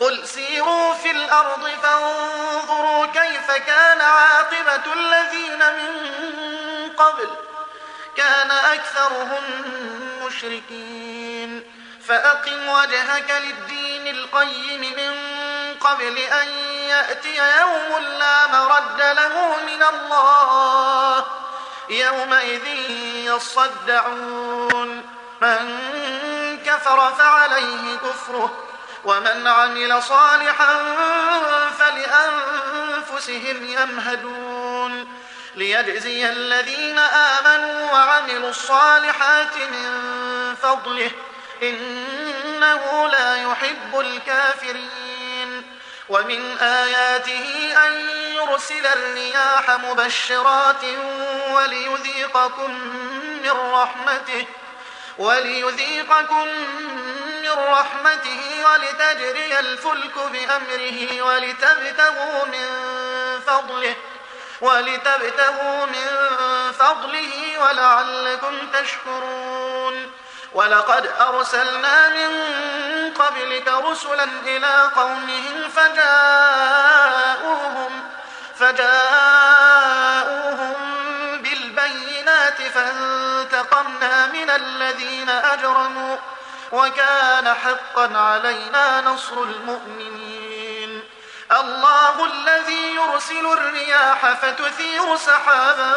قل سيروا في الأرض فانظروا كيف كان عاقبة الذين من قبل كان أكثرهم مشركين فأقم وجهك للدين القيم من قبل أن يأتي يوم لا مرد له من الله يومئذ يصدعون من كفر فعليه كفره ومن عمل صالحا فلأنفسهم يمهدون ليجزي الذين آمنوا وعملوا الصالحات من فضله إنه لا يحب الكافرين ومن آياته أن يرسل الرياح مبشرات وليذيقكم من رحمته ولتجري الفلك بأمره ولتبتغوا من فضله ولعلكم تشكرون ولقد أرسلنا من قبلك رسلا إلى قومهم فجاءوهم بالبينات فانتقمنا من الذين أجرموا وكان حقا علينا نصر المؤمنين الله الذي يرسل الرياح فتثير سحابا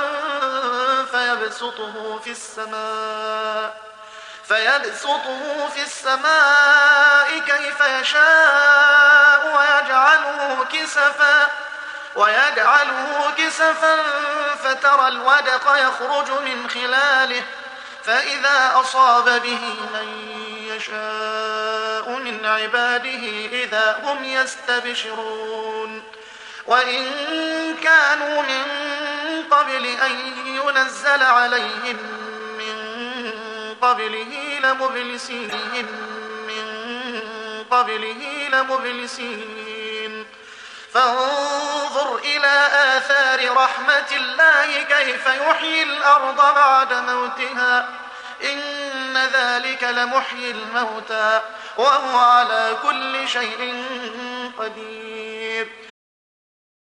فيبسطه في السماء كيف يشاء ويجعله كسفا فترى الودق يخرج من خلاله فإذا أصاب به من يشاء من عباده إذا هم يستبشرون وإن كانوا من قبل أن ينزل عليهم من قبله لمبلسين فانظر إلى آثار رحمة الله كيف يحيي الأرض بعد موتها إن ذلك لمحيي الموتى وهو على كل شيء قدير